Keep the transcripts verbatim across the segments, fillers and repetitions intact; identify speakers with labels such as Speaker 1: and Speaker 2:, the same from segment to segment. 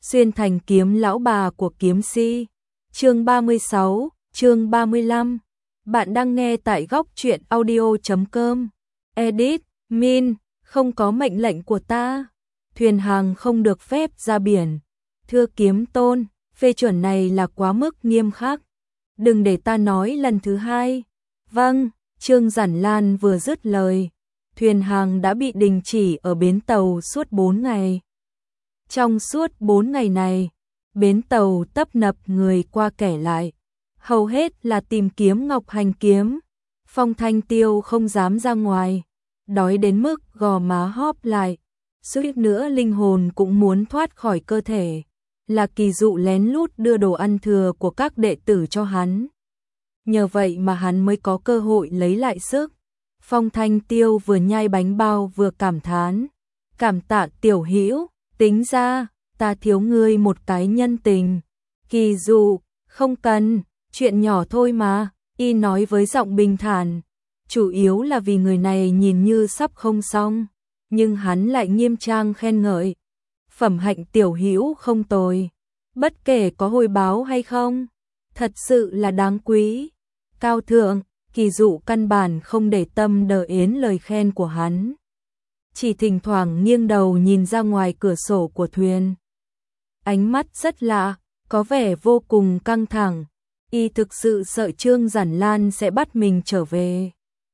Speaker 1: xuyên thành kiếm lão bà của kiếm si. Chương ba mươi sáu, chương ba mươi lăm. Bạn đang nghe tại góc truyện audio chấm com. Edit, Min, không có mệnh lệnh của ta. Thuyền hàng không được phép ra biển. Thưa kiếm tôn, phê chuẩn này là quá mức nghiêm khắc. Đừng để ta nói lần thứ hai. Vâng, Trương Giản Lan vừa dứt lời. Thuyền hàng đã bị đình chỉ ở bến tàu suốt bốn ngày. Trong suốt bốn ngày này, bến tàu tấp nập người qua kẻ lại. Hầu hết là tìm kiếm Ngọc Hành kiếm. Phong Thanh Tiêu không dám ra ngoài. Đói đến mức gò má hóp lại. Suýt nữa linh hồn cũng muốn thoát khỏi cơ thể. Là Kỳ Dụ lén lút đưa đồ ăn thừa của các đệ tử cho hắn. Nhờ vậy mà hắn mới có cơ hội lấy lại sức. Phong Thanh Tiêu vừa nhai bánh bao vừa cảm thán. Cảm tạ Tiểu Hữu, tính ra, ta thiếu ngươi một cái nhân tình. Kỳ Dụ, không cần, chuyện nhỏ thôi mà, y nói với giọng bình thản. Chủ yếu là vì người này nhìn như sắp không xong, nhưng hắn lại nghiêm trang khen ngợi. Phẩm hạnh Tiểu Hữu không tồi, bất kể có hồi báo hay không, thật sự là đáng quý. Cao thượng, Kỳ Dụ căn bản không để tâm đến lời khen của hắn. Chỉ thỉnh thoảng nghiêng đầu nhìn ra ngoài cửa sổ của thuyền. Ánh mắt rất lạ, có vẻ vô cùng căng thẳng. Y thực sự sợ Trương Giản Lan sẽ bắt mình trở về.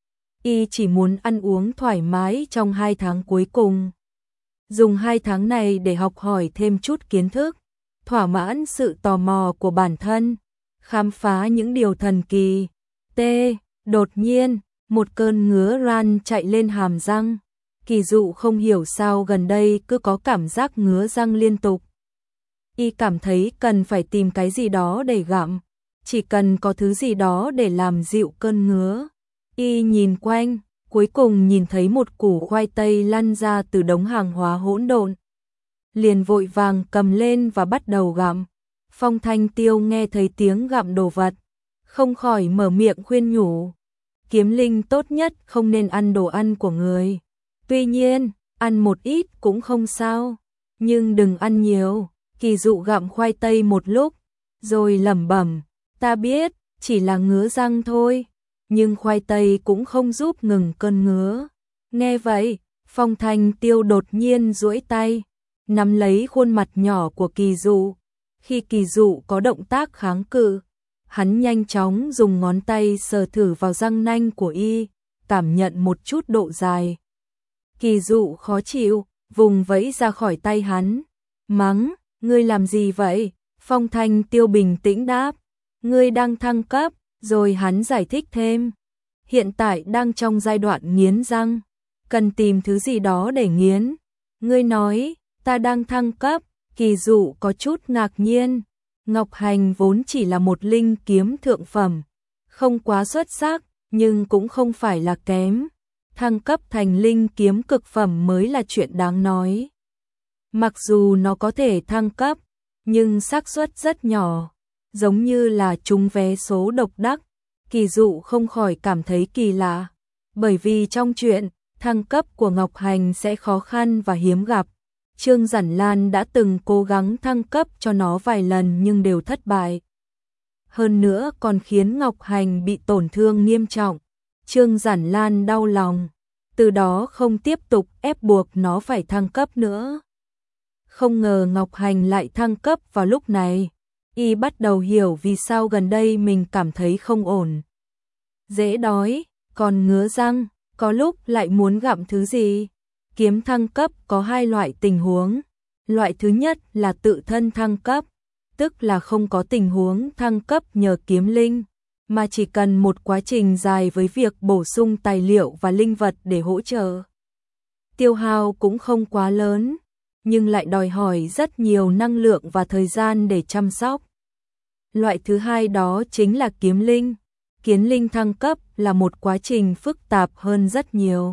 Speaker 1: Y chỉ muốn ăn uống thoải mái trong hai tháng cuối cùng. Dùng hai tháng này để học hỏi thêm chút kiến thức, thỏa mãn sự tò mò của bản thân, khám phá những điều thần kỳ. T. Đột nhiên, một cơn ngứa ran chạy lên hàm răng. Kỳ Dụ không hiểu sao gần đây cứ có cảm giác ngứa răng liên tục. Y cảm thấy cần phải tìm cái gì đó để gặm, chỉ cần có thứ gì đó để làm dịu cơn ngứa. Y nhìn quanh, cuối cùng nhìn thấy một củ khoai tây lăn ra từ đống hàng hóa hỗn độn. Liền vội vàng cầm lên và bắt đầu gặm. Phong Thanh Tiêu nghe thấy tiếng gặm đồ vật, không khỏi mở miệng khuyên nhủ. Kiếm linh tốt nhất không nên ăn đồ ăn của người. Tuy nhiên, ăn một ít cũng không sao, nhưng đừng ăn nhiều. Kỳ Dụ gặm khoai tây một lúc, rồi lẩm bẩm, ta biết, chỉ là ngứa răng thôi, nhưng khoai tây cũng không giúp ngừng cơn ngứa. Nghe vậy, Phong Thanh Tiêu đột nhiên duỗi tay, nắm lấy khuôn mặt nhỏ của Kỳ Dụ. Khi Kỳ Dụ có động tác kháng cự, hắn nhanh chóng dùng ngón tay sờ thử vào răng nanh của y, cảm nhận một chút độ dài. Kỳ Dụ khó chịu, vùng vẫy ra khỏi tay hắn, mắng, ngươi làm gì vậy? Phong Thanh Tiêu bình tĩnh đáp, ngươi đang thăng cấp. Rồi hắn giải thích thêm, hiện tại đang trong giai đoạn nghiến răng, cần tìm thứ gì đó để nghiến. Ngươi nói, ta đang thăng cấp. Kỳ Dụ có chút ngạc nhiên. Ngọc Hành vốn chỉ là một linh kiếm thượng phẩm, không quá xuất sắc, nhưng cũng không phải là kém. Thăng cấp thành linh kiếm cực phẩm mới là chuyện đáng nói. Mặc dù nó có thể thăng cấp, nhưng xác suất rất nhỏ, giống như là trúng vé số độc đắc. Kỳ Dụ không khỏi cảm thấy kỳ lạ, bởi vì trong chuyện thăng cấp của Ngọc Hành sẽ khó khăn và hiếm gặp. Trương Giản Lan đã từng cố gắng thăng cấp cho nó vài lần nhưng đều thất bại. Hơn nữa còn khiến Ngọc Hành bị tổn thương nghiêm trọng. Trương Giản Lan đau lòng, từ đó không tiếp tục ép buộc nó phải thăng cấp nữa. Không ngờ Ngọc Hành lại thăng cấp vào lúc này. Y bắt đầu hiểu vì sao gần đây mình cảm thấy không ổn. Dễ đói, còn ngứa răng, có lúc lại muốn gặm thứ gì. Kiếm thăng cấp có hai loại tình huống. Loại thứ nhất là tự thân thăng cấp, tức là không có tình huống thăng cấp nhờ kiếm linh, mà chỉ cần một quá trình dài với việc bổ sung tài liệu và linh vật để hỗ trợ. Tiêu hao cũng không quá lớn, nhưng lại đòi hỏi rất nhiều năng lượng và thời gian để chăm sóc. Loại thứ hai đó chính là kiếm linh. Kiếm linh thăng cấp là một quá trình phức tạp hơn rất nhiều.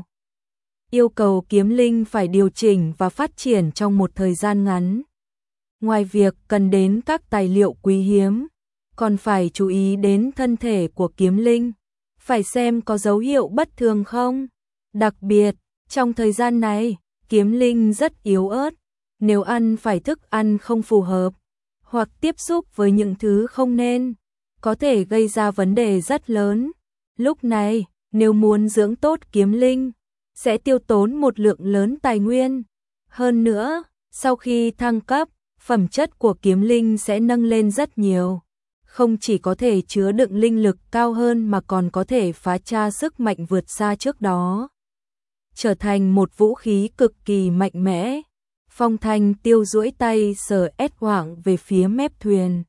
Speaker 1: Yêu cầu kiếm linh phải điều chỉnh và phát triển trong một thời gian ngắn. Ngoài việc cần đến các tài liệu quý hiếm, còn phải chú ý đến thân thể của kiếm linh, phải xem có dấu hiệu bất thường không. Đặc biệt, trong thời gian này, kiếm linh rất yếu ớt, Nếu ăn phải thức ăn không phù hợp, hoặc tiếp xúc với những thứ không nên, có thể gây ra vấn đề rất lớn. Lúc này, nếu muốn dưỡng tốt kiếm linh, sẽ tiêu tốn một lượng lớn tài nguyên. Hơn nữa, sau khi thăng cấp, phẩm chất của kiếm linh sẽ nâng lên rất nhiều. Không chỉ có thể chứa đựng linh lực cao hơn mà còn có thể phá tra sức mạnh vượt xa trước đó, trở thành một vũ khí cực kỳ mạnh mẽ. Phong Thanh Tiêu duỗi tay sờ ét hoảng về phía mép thuyền.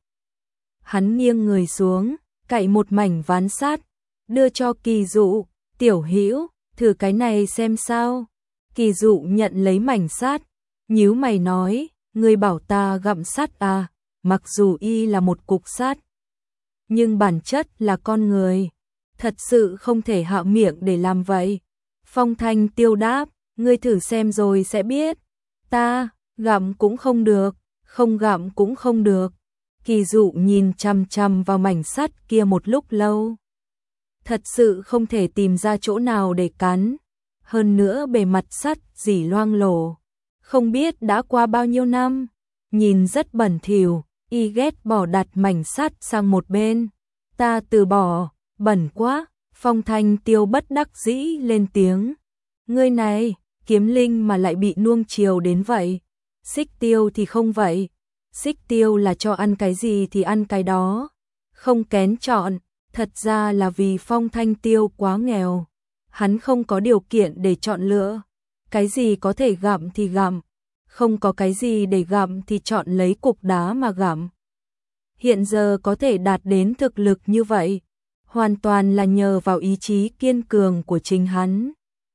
Speaker 1: Hắn nghiêng người xuống, cạy một mảnh ván sắt, đưa cho Kỳ Dụ. Tiểu Hữu, thử cái này xem sao. Kỳ Dụ nhận lấy mảnh sắt, nhíu mày nói, ngươi bảo ta gặm sắt à? Mặc dù y là một cục sắt, nhưng bản chất là con người, thật sự không thể hạ miệng để làm vậy. Phong Thanh Tiêu đáp, ngươi thử xem rồi sẽ biết. Ta, gặm cũng không được, không gặm cũng không được. Kỳ Dụ nhìn chằm chằm vào mảnh sắt kia một lúc lâu. Thật sự không thể tìm ra chỗ nào để cắn. Hơn nữa bề mặt sắt rỉ loang lổ. Không biết đã qua bao nhiêu năm. Nhìn rất bẩn thỉu, y ghét bỏ đặt mảnh sắt sang một bên. Ta từ bỏ, bẩn quá. Phong Thanh Tiêu bất đắc dĩ lên tiếng. Ngươi này, kiếm linh mà lại bị nuông chiều đến vậy. Xích Tiêu thì không vậy. Xích Tiêu là cho ăn cái gì thì ăn cái đó. Không kén chọn, thật ra là vì Phong Thanh Tiêu quá nghèo. Hắn không có điều kiện để chọn lựa. Cái gì có thể gặm thì gặm. Không có cái gì để gặm thì chọn lấy cục đá mà gặm. Hiện giờ có thể đạt đến thực lực như vậy, hoàn toàn là nhờ vào ý chí kiên cường của chính hắn.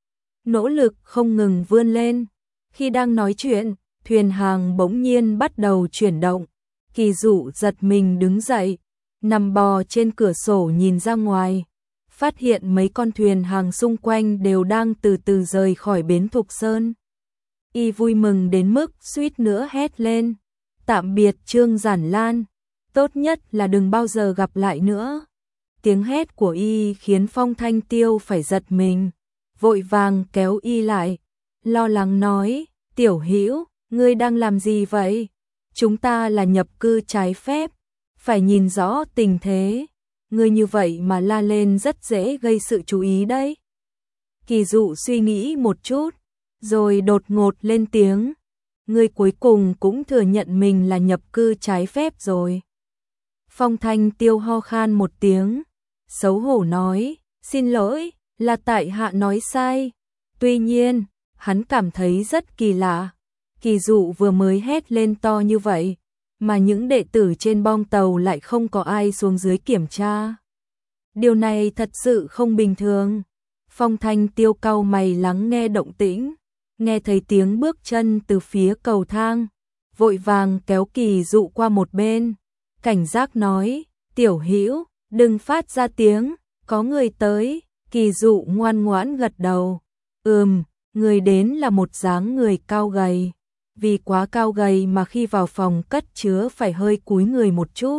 Speaker 1: Nỗ lực không ngừng vươn lên. Khi đang nói chuyện, thuyền hàng bỗng nhiên bắt đầu chuyển động. Kỳ Dụ giật mình đứng dậy, nằm bò trên cửa sổ nhìn ra ngoài, phát hiện mấy con thuyền hàng xung quanh đều đang từ từ rời khỏi bến Thục Sơn. Y vui mừng đến mức suýt nữa hét lên. Tạm biệt Trương Giản Lan, tốt nhất là đừng bao giờ gặp lại nữa. Tiếng hét của y khiến Phong Thanh Tiêu phải giật mình, vội vàng kéo y lại, lo lắng nói, Tiểu Hữu, ngươi đang làm gì vậy? Chúng ta là nhập cư trái phép, phải nhìn rõ tình thế. Ngươi như vậy mà la lên rất dễ gây sự chú ý đấy. Kỳ Dụ suy nghĩ một chút, rồi đột ngột lên tiếng. Ngươi cuối cùng cũng thừa nhận mình là nhập cư trái phép rồi. Phong Thanh Tiêu ho khan một tiếng, xấu hổ nói, xin lỗi, là tại hạ nói sai. Tuy nhiên, hắn cảm thấy rất kỳ lạ. Kỳ Dụ vừa mới hét lên to như vậy, mà những đệ tử trên bong tàu lại không có ai xuống dưới kiểm tra. Điều này thật sự không bình thường. Phong Thanh Tiêu cau mày lắng nghe động tĩnh, nghe thấy tiếng bước chân từ phía cầu thang, vội vàng kéo Kỳ Dụ qua một bên, cảnh giác nói, Tiểu Hữu, đừng phát ra tiếng, có người tới. Kỳ Dụ ngoan ngoãn gật đầu, ừm, người đến là một dáng người cao gầy, vì quá cao gầy mà khi vào phòng cất chứa phải hơi cúi người một chút.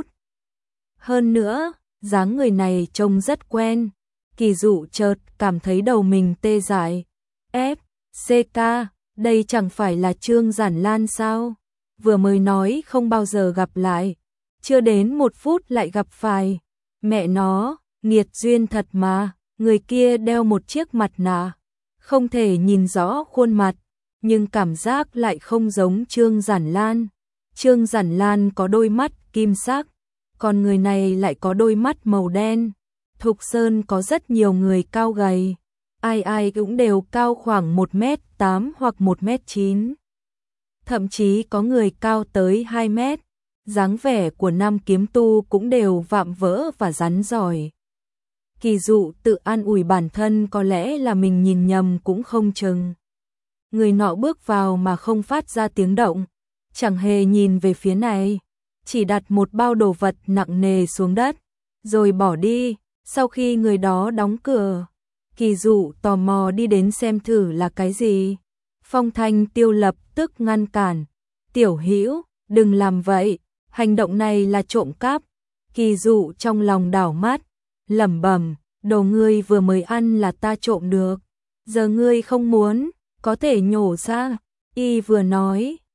Speaker 1: Hơn nữa, dáng người này trông rất quen. Kỳ Dụ chợt cảm thấy đầu mình tê dại. F, C K, đây chẳng phải là Trương Giản Lan sao? Vừa mới nói không bao giờ gặp lại, chưa đến một phút lại gặp phải. Mẹ nó, nghiệt duyên thật mà. Người kia đeo một chiếc mặt nạ, không thể nhìn rõ khuôn mặt, nhưng cảm giác lại không giống Trương Giản Lan. Trương Giản Lan có đôi mắt kim sắc, còn người này lại có đôi mắt màu đen. Thục Sơn có rất nhiều người cao gầy, ai ai cũng đều cao khoảng một mét tám hoặc một mét chín. Thậm chí có người cao tới hai mét. Dáng vẻ của nam kiếm tu cũng đều vạm vỡ và rắn giỏi. Kỳ Dụ tự an ủi bản thân có lẽ là mình nhìn nhầm cũng không chừng. Người nọ bước vào mà không phát ra tiếng động, chẳng hề nhìn về phía này, chỉ đặt một bao đồ vật nặng nề xuống đất, rồi bỏ đi. Sau khi người đó đóng cửa, Kỳ Dụ tò mò đi đến xem thử là cái gì. Phong Thanh Tiêu lập tức ngăn cản, Tiểu Hữu, đừng làm vậy, hành động này là trộm cắp. Kỳ Dụ trong lòng đảo mắt, lẩm bẩm, đồ ngươi vừa mới ăn là ta trộm được, giờ ngươi không muốn, có thể nhổ ra. Y vừa nói,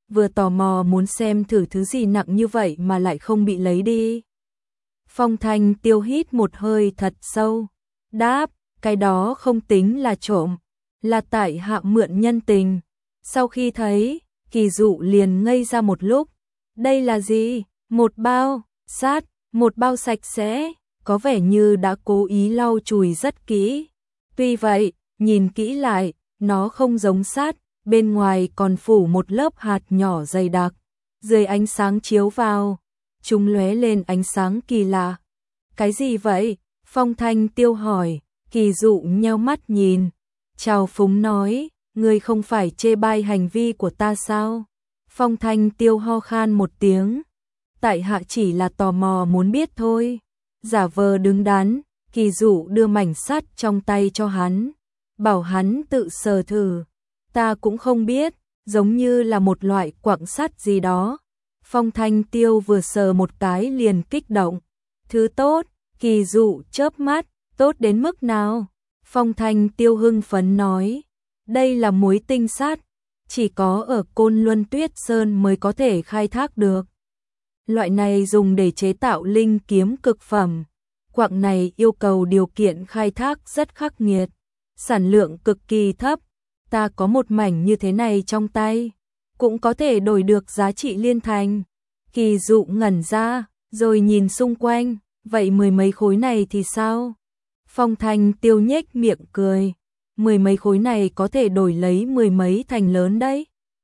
Speaker 1: vừa tò mò muốn xem thử thứ gì nặng như vậy mà lại không bị lấy đi. Phong Thanh Tiêu hít một hơi thật sâu, đáp, cái đó không tính là trộm, là tại hạ mượn nhân tình. Sau khi thấy, Kỳ Dụ liền ngây ra một lúc, đây là gì? Một bao sắt, một bao sạch sẽ, có vẻ như đã cố ý lau chùi rất kỹ. Tuy vậy, nhìn kỹ lại, nó không giống sắt, bên ngoài còn phủ một lớp hạt nhỏ dày đặc. Dưới ánh sáng chiếu vào, chúng lóe lên ánh sáng kỳ lạ. Cái gì vậy? Phong Thanh Tiêu hỏi. Kỳ Dụ nheo mắt nhìn, chào phúng nói, ngươi không phải chê bai hành vi của ta sao? Phong Thanh Tiêu ho khan một tiếng, tại hạ chỉ là tò mò muốn biết thôi. Giả vờ đứng đắn, Kỳ Dụ đưa mảnh sắt trong tay cho hắn, bảo hắn tự sờ thử. Ta cũng không biết, giống như là một loại quặng sắt gì đó. Phong Thanh Tiêu vừa sờ một cái liền kích động. Thứ tốt, Kỳ Dụ chớp mắt, tốt đến mức nào? Phong Thanh Tiêu hưng phấn nói, đây là muối tinh sắt, chỉ có ở Côn Luân Tuyết Sơn mới có thể khai thác được. Loại này dùng để chế tạo linh kiếm cực phẩm. Quặng này yêu cầu điều kiện khai thác rất khắc nghiệt, sản lượng cực kỳ thấp. Ta có một mảnh như thế này trong tay, cũng có thể đổi được giá trị liên thành. Kỳ Dụ ngẩn ra, rồi nhìn xung quanh, vậy mười mấy khối này thì sao? Phong Thanh Tiêu nhếch miệng cười, mười mấy khối này có thể đổi lấy mười mấy thành lớn đấy.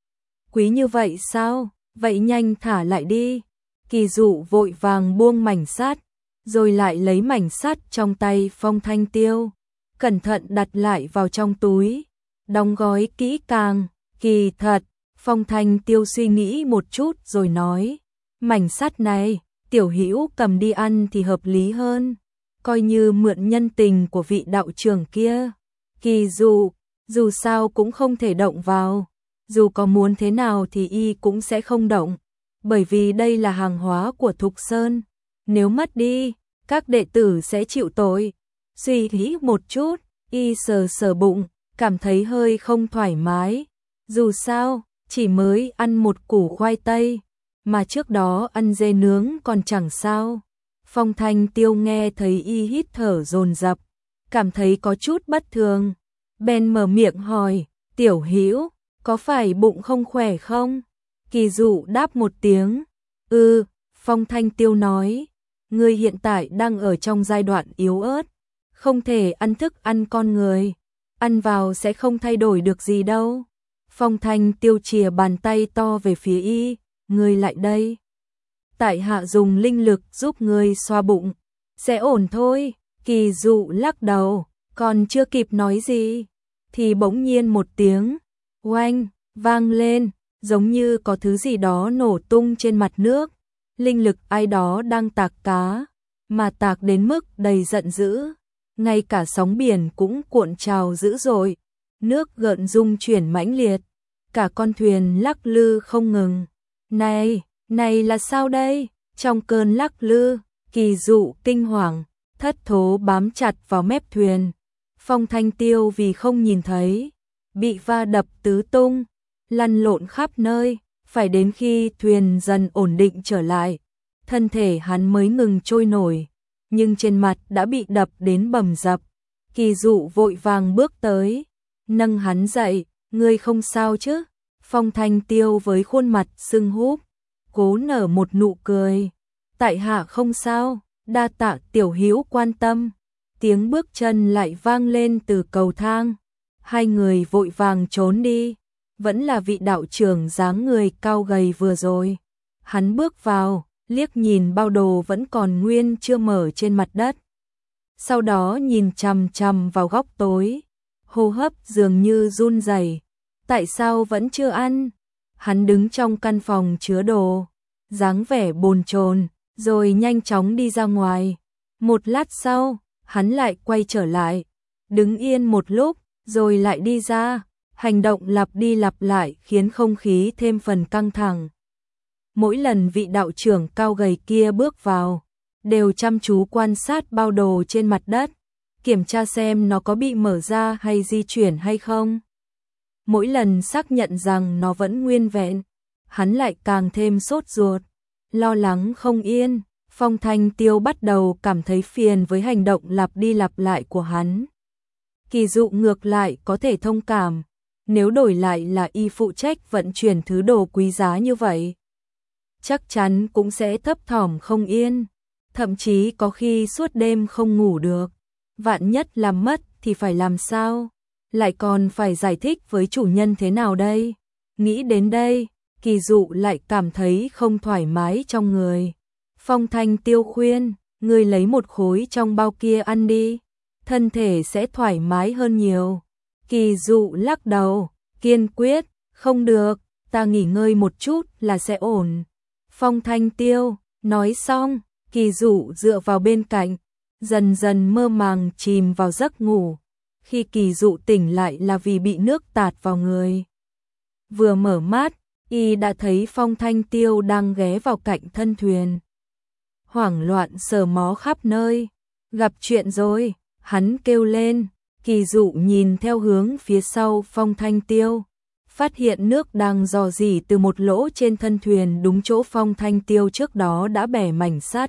Speaker 1: Quý như vậy sao? Vậy nhanh thả lại đi. Kỳ Dụ vội vàng buông mảnh sắt, rồi lại lấy mảnh sắt trong tay Phong Thanh Tiêu, cẩn thận đặt lại vào trong túi, đóng gói kỹ càng. Kỳ thật, Phong Thanh Tiêu suy nghĩ một chút rồi nói, mảnh sắt này, Tiểu Hữu cầm đi ăn thì hợp lý hơn, coi như mượn nhân tình của vị đạo trưởng kia. Kỳ Dụ, dù sao cũng không thể động vào, dù có muốn thế nào thì y cũng sẽ không động, bởi vì đây là hàng hóa của Thục Sơn, nếu mất đi, các đệ tử sẽ chịu tội. Suy nghĩ một chút, y sờ sờ bụng, cảm thấy hơi không thoải mái. Dù sao, chỉ mới ăn một củ khoai tây, mà trước đó ăn dê nướng còn chẳng sao. Phong Thanh Tiêu nghe thấy y hít thở dồn dập, cảm thấy có chút bất thường, bèn mở miệng hỏi, Tiểu Hữu, có phải bụng không khỏe không? Kỳ Dụ đáp một tiếng, ừ. Phong Thanh Tiêu nói, ngươi hiện tại đang ở trong giai đoạn yếu ớt, không thể ăn thức ăn con người, ăn vào sẽ không thay đổi được gì đâu. Phong Thanh Tiêu chìa bàn tay to về phía y, ngươi lại đây. Tại hạ dùng linh lực giúp ngươi xoa bụng, sẽ ổn thôi. Kỳ Dụ lắc đầu, còn chưa kịp nói gì, thì bỗng nhiên một tiếng, oanh, vang lên, giống như có thứ gì đó nổ tung trên mặt nước. Linh lực ai đó đang tạc cá, mà tạc đến mức đầy giận dữ, ngay cả sóng biển cũng cuộn trào dữ dội, nước gợn rung chuyển mãnh liệt, cả con thuyền lắc lư không ngừng. Này, này là sao đây? Trong cơn lắc lư, Kỳ Dụ kinh hoàng, thất thố bám chặt vào mép thuyền. Phong Thanh Tiêu vì không nhìn thấy, bị va đập tứ tung, lăn lộn khắp nơi, phải đến khi thuyền dần ổn định trở lại, thân thể hắn mới ngừng trôi nổi, nhưng trên mặt đã bị đập đến bầm dập. Kỳ Dụ vội vàng bước tới, nâng hắn dậy, ngươi không sao chứ? Phong Thanh Tiêu với khuôn mặt sưng húp, cố nở một nụ cười, tại hạ không sao, đa tạ Tiểu Hữu quan tâm. Tiếng bước chân lại vang lên từ cầu thang, hai người vội vàng trốn đi, vẫn là vị đạo trưởng dáng người cao gầy vừa rồi. Hắn bước vào, liếc nhìn bao đồ vẫn còn nguyên chưa mở trên mặt đất, sau đó nhìn chằm chằm vào góc tối, hô hấp dường như run rẩy. Tại sao vẫn chưa ăn? Hắn đứng trong căn phòng chứa đồ, dáng vẻ bồn chồn, rồi nhanh chóng đi ra ngoài. Một lát sau, hắn lại quay trở lại, đứng yên một lúc, rồi lại đi ra. Hành động lặp đi lặp lại khiến không khí thêm phần căng thẳng. Mỗi lần vị đạo trưởng cao gầy kia bước vào, đều chăm chú quan sát bao đồ trên mặt đất, kiểm tra xem nó có bị mở ra hay di chuyển hay không. Mỗi lần xác nhận rằng nó vẫn nguyên vẹn, hắn lại càng thêm sốt ruột, lo lắng không yên. Phong Thanh Tiêu bắt đầu cảm thấy phiền với hành động lặp đi lặp lại của hắn. Kỳ Dụ ngược lại có thể thông cảm, nếu đổi lại là y phụ trách vận chuyển thứ đồ quý giá như vậy, chắc chắn cũng sẽ thấp thỏm không yên, thậm chí có khi suốt đêm không ngủ được. Vạn nhất làm mất thì phải làm sao? Lại còn phải giải thích với chủ nhân thế nào đây? Nghĩ đến đây, Kỳ Dụ lại cảm thấy không thoải mái trong người. Phong Thanh Tiêu khuyên, ngươi lấy một khối trong bao kia ăn đi, thân thể sẽ thoải mái hơn nhiều. Kỳ Dụ lắc đầu, kiên quyết, không được, ta nghỉ ngơi một chút là sẽ ổn. Phong Thanh Tiêu, nói xong, Kỳ Dụ dựa vào bên cạnh, dần dần mơ màng chìm vào giấc ngủ. Khi Kỳ Dụ tỉnh lại là vì bị nước tạt vào người. Vừa mở mắt, y đã thấy Phong Thanh Tiêu đang ghé vào cạnh thân thuyền. Hoảng loạn sờ mó khắp nơi. Gặp chuyện rồi, hắn kêu lên. Kỳ Dụ nhìn theo hướng phía sau Phong Thanh Tiêu, phát hiện nước đang rò rỉ từ một lỗ trên thân thuyền đúng chỗ Phong Thanh Tiêu trước đó đã bẻ mảnh sắt.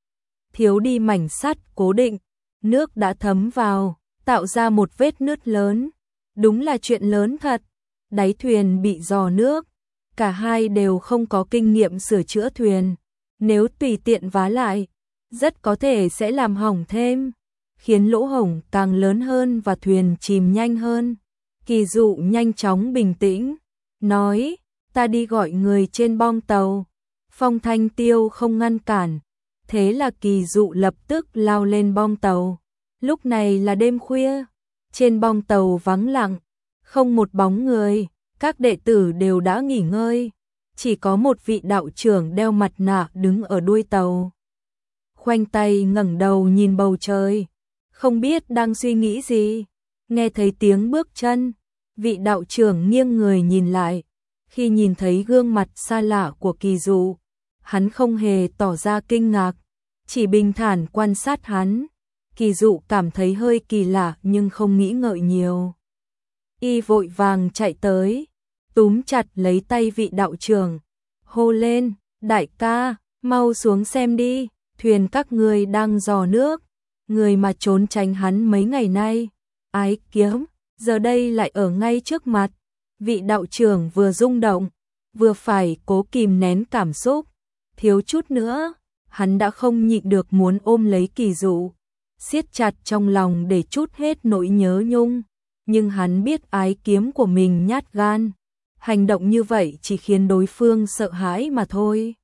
Speaker 1: Thiếu đi mảnh sắt cố định, nước đã thấm vào, tạo ra một vết nứt lớn. Đúng là chuyện lớn thật. Đáy thuyền bị rò nước, cả hai đều không có kinh nghiệm sửa chữa thuyền. Nếu tùy tiện vá lại, rất có thể sẽ làm hỏng thêm, khiến lỗ hổng càng lớn hơn và thuyền chìm nhanh hơn. Kỳ Dụ nhanh chóng bình tĩnh, nói, ta đi gọi người trên bong tàu. Phong Thanh Tiêu không ngăn cản, thế là Kỳ Dụ lập tức lao lên bong tàu. Lúc này là đêm khuya, trên bong tàu vắng lặng, không một bóng người, các đệ tử đều đã nghỉ ngơi. Chỉ có một vị đạo trưởng đeo mặt nạ đứng ở đuôi tàu, khoanh tay ngẩng đầu nhìn bầu trời, không biết đang suy nghĩ gì. Nghe thấy tiếng bước chân, vị đạo trưởng nghiêng người nhìn lại. Khi nhìn thấy gương mặt xa lạ của Kỳ Dụ, hắn không hề tỏ ra kinh ngạc, chỉ bình thản quan sát hắn. Kỳ Dụ cảm thấy hơi kỳ lạ nhưng không nghĩ ngợi nhiều. Y vội vàng chạy tới, túm chặt lấy tay vị đạo trưởng, hô lên, đại ca, mau xuống xem đi, thuyền các ngươi đang rò nước. Người mà trốn tránh hắn mấy ngày nay, Ái Kiếm, giờ đây lại ở ngay trước mặt. Vị đạo trưởng vừa rung động, vừa phải cố kìm nén cảm xúc, thiếu chút nữa, hắn đã không nhịn được muốn ôm lấy Kỳ Dụ, siết chặt trong lòng để trút hết nỗi nhớ nhung. Nhưng hắn biết Ái Kiếm của mình nhát gan, hành động như vậy chỉ khiến đối phương sợ hãi mà thôi.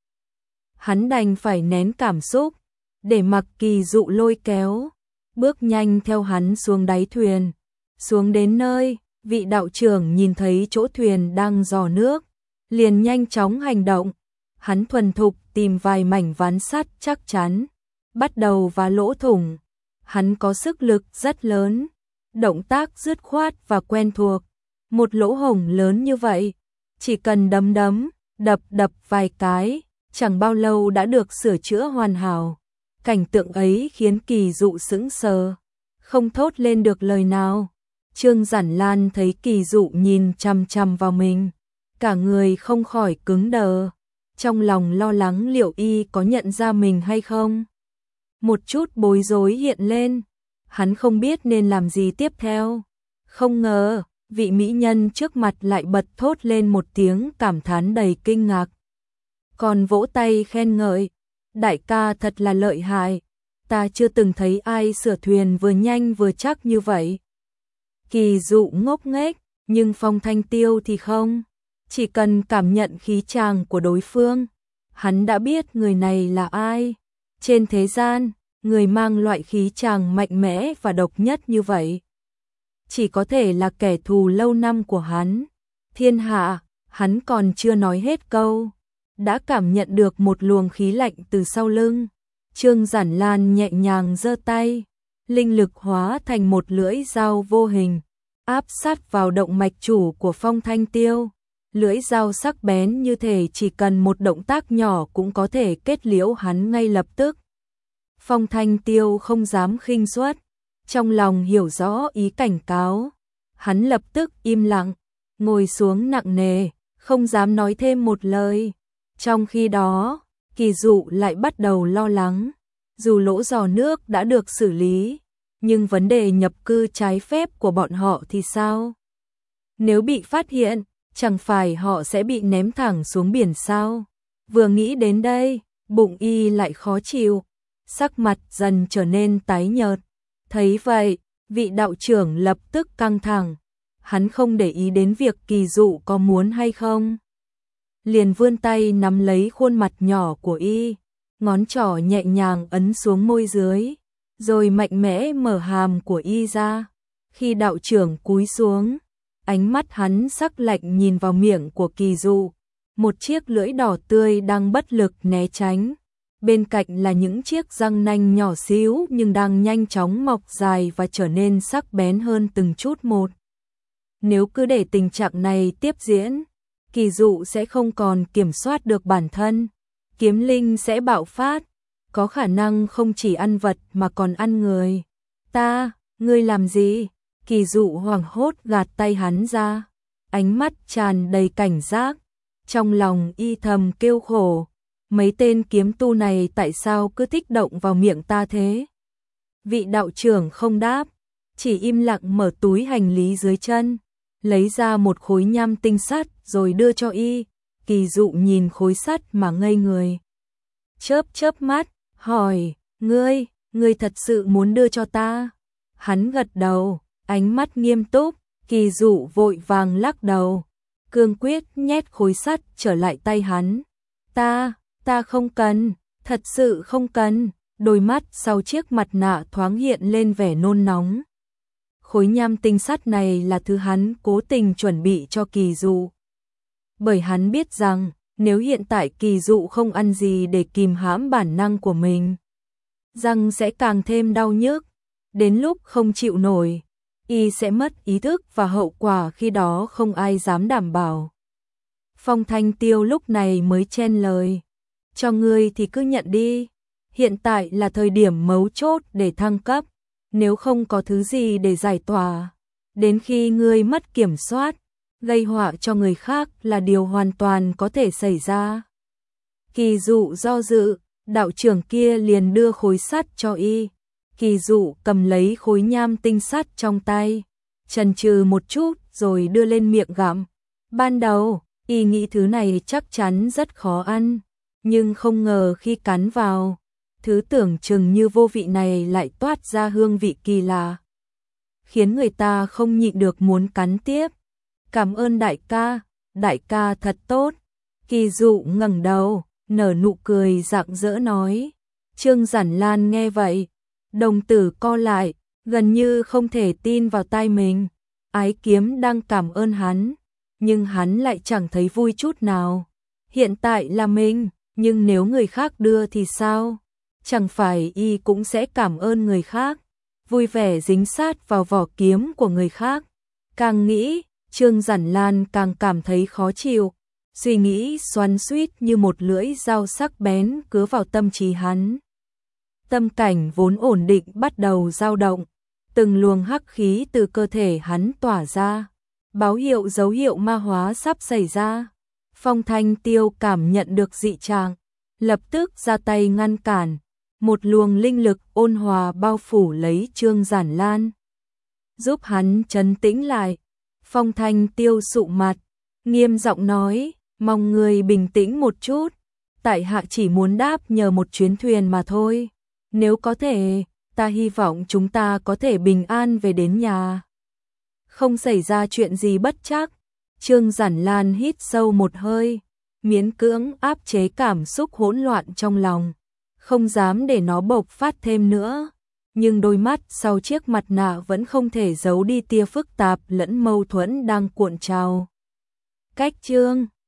Speaker 1: Hắn đành phải nén cảm xúc, để mặc Kỳ Dụ lôi kéo, bước nhanh theo hắn xuống đáy thuyền. Xuống đến nơi, vị đạo trưởng nhìn thấy chỗ thuyền đang rò nước, liền nhanh chóng hành động. Hắn thuần thục tìm vài mảnh ván sắt chắc chắn, bắt đầu vá lỗ thủng. Hắn có sức lực rất lớn, động tác dứt khoát và quen thuộc. Một lỗ hổng lớn như vậy, chỉ cần đấm đấm, đập đập vài cái, chẳng bao lâu đã được sửa chữa hoàn hảo. Cảnh tượng ấy khiến Kỳ Dụ sững sờ, không thốt lên được lời nào. Trương Giản Lan thấy Kỳ Dụ nhìn chằm chằm vào mình, cả người không khỏi cứng đờ, trong lòng lo lắng liệu y có nhận ra mình hay không. Một chút bối rối hiện lên, hắn không biết nên làm gì tiếp theo. Không ngờ, vị mỹ nhân trước mặt lại bật thốt lên một tiếng cảm thán đầy kinh ngạc, còn vỗ tay khen ngợi, đại ca thật là lợi hại, ta chưa từng thấy ai sửa thuyền vừa nhanh vừa chắc như vậy. Kỳ Dụ ngốc nghếch, nhưng Phong Thanh Tiêu thì không, chỉ cần cảm nhận khí chàng của đối phương, hắn đã biết người này là ai. Trên thế gian, người mang loại khí chàng mạnh mẽ và độc nhất như vậy, chỉ có thể là kẻ thù lâu năm của hắn. Thiên hạ, hắn còn chưa nói hết câu, đã cảm nhận được một luồng khí lạnh từ sau lưng. Trương Giản Lan nhẹ nhàng giơ tay, linh lực hóa thành một lưỡi dao vô hình, áp sát vào động mạch chủ của Phong Thanh Tiêu. Lưỡi dao sắc bén như thể chỉ cần một động tác nhỏ cũng có thể kết liễu hắn ngay lập tức. Phong Thanh Tiêu không dám khinh suất, trong lòng hiểu rõ ý cảnh cáo. Hắn lập tức im lặng, ngồi xuống nặng nề, không dám nói thêm một lời. Trong khi đó, Kỳ Dụ lại bắt đầu lo lắng. Dù lỗ giò nước đã được xử lý, nhưng vấn đề nhập cư trái phép của bọn họ thì sao? Nếu bị phát hiện, chẳng phải họ sẽ bị ném thẳng xuống biển sao? Vừa nghĩ đến đây, bụng y lại khó chịu, sắc mặt dần trở nên tái nhợt. Thấy vậy, vị đạo trưởng lập tức căng thẳng. Hắn không để ý đến việc Kỳ Dụ có muốn hay không. Liền vươn tay nắm lấy khuôn mặt nhỏ của y, ngón trỏ nhẹ nhàng ấn xuống môi dưới, rồi mạnh mẽ mở hàm của y ra. Khi đạo trưởng cúi xuống, ánh mắt hắn sắc lạnh nhìn vào miệng của Kỳ Dụ, một chiếc lưỡi đỏ tươi đang bất lực né tránh. Bên cạnh là những chiếc răng nanh nhỏ xíu nhưng đang nhanh chóng mọc dài và trở nên sắc bén hơn từng chút một. Nếu cứ để tình trạng này tiếp diễn, Kỳ Dụ sẽ không còn kiểm soát được bản thân. Kiếm linh sẽ bạo phát, có khả năng không chỉ ăn vật mà còn ăn người. Ta, ngươi làm gì? Kỳ Dụ hoảng hốt gạt tay hắn ra, ánh mắt tràn đầy cảnh giác. Trong lòng y thầm kêu khổ, mấy tên kiếm tu này tại sao cứ thích động vào miệng ta thế? Vị đạo trưởng không đáp, chỉ im lặng mở túi hành lý dưới chân, lấy ra một khối nham tinh sắt rồi đưa cho y. Kỳ Dụ nhìn khối sắt mà ngây người. Chớp chớp mắt, hỏi, ngươi, ngươi thật sự muốn đưa cho ta? Hắn gật đầu, ánh mắt nghiêm túc. Kỳ Dụ vội vàng lắc đầu, cương quyết nhét khối sắt trở lại tay hắn. Ta, ta không cần, thật sự không cần. Đôi mắt sau chiếc mặt nạ thoáng hiện lên vẻ nôn nóng. Khối nham tinh sắt này là thứ hắn cố tình chuẩn bị cho Kỳ Dụ. Bởi hắn biết rằng, nếu hiện tại Kỳ Dụ không ăn gì để kìm hãm bản năng của mình, răng sẽ càng thêm đau nhức. Đến lúc không chịu nổi, y sẽ mất ý thức và hậu quả khi đó không ai dám đảm bảo. Phong Thanh Tiêu lúc này mới chen lời. Cho ngươi thì cứ nhận đi. Hiện tại là thời điểm mấu chốt để thăng cấp. Nếu không có thứ gì để giải tỏa, đến khi ngươi mất kiểm soát, gây họa cho người khác là điều hoàn toàn có thể xảy ra. Kỳ Dụ do dự, đạo trưởng kia liền đưa khối sắt cho y. Kỳ Dụ cầm lấy khối nham tinh sắt trong tay, chần chừ một chút rồi đưa lên miệng gặm. Ban đầu, y nghĩ thứ này chắc chắn rất khó ăn, nhưng không ngờ khi cắn vào, thứ tưởng chừng như vô vị này lại toát ra hương vị kỳ lạ, khiến người ta không nhịn được muốn cắn tiếp. Cảm ơn đại ca, đại ca thật tốt. Kỳ Dụ ngẩng đầu, nở nụ cười rạng rỡ nói. Trương Giản Lan nghe vậy, đồng tử co lại, gần như không thể tin vào tai mình. Ái Kiếm đang cảm ơn hắn, nhưng hắn lại chẳng thấy vui chút nào. Hiện tại là mình, nhưng nếu người khác đưa thì sao? Chẳng phải y cũng sẽ cảm ơn người khác, vui vẻ dính sát vào vỏ kiếm của người khác. Càng nghĩ, Trương Giản Lan càng cảm thấy khó chịu, suy nghĩ xoắn xuýt như một lưỡi dao sắc bén cứa vào tâm trí hắn. Tâm cảnh vốn ổn định bắt đầu dao động, từng luồng hắc khí từ cơ thể hắn tỏa ra, báo hiệu dấu hiệu ma hóa sắp xảy ra. Phong Thanh Tiêu cảm nhận được dị trạng, lập tức ra tay ngăn cản. Một luồng linh lực ôn hòa bao phủ lấy Trương Giản Lan, giúp hắn trấn tĩnh lại. Phong Thanh Tiêu sụ mặt, nghiêm giọng nói, mong người bình tĩnh một chút, tại hạ chỉ muốn đáp nhờ một chuyến thuyền mà thôi. Nếu có thể, ta hy vọng chúng ta có thể bình an về đến nhà, không xảy ra chuyện gì bất trắc. Trương Giản Lan hít sâu một hơi, miễn cưỡng áp chế cảm xúc hỗn loạn trong lòng, không dám để nó bộc phát thêm nữa. Nhưng đôi mắt sau chiếc mặt nạ vẫn không thể giấu đi tia phức tạp lẫn mâu thuẫn đang cuộn trào. Cách chương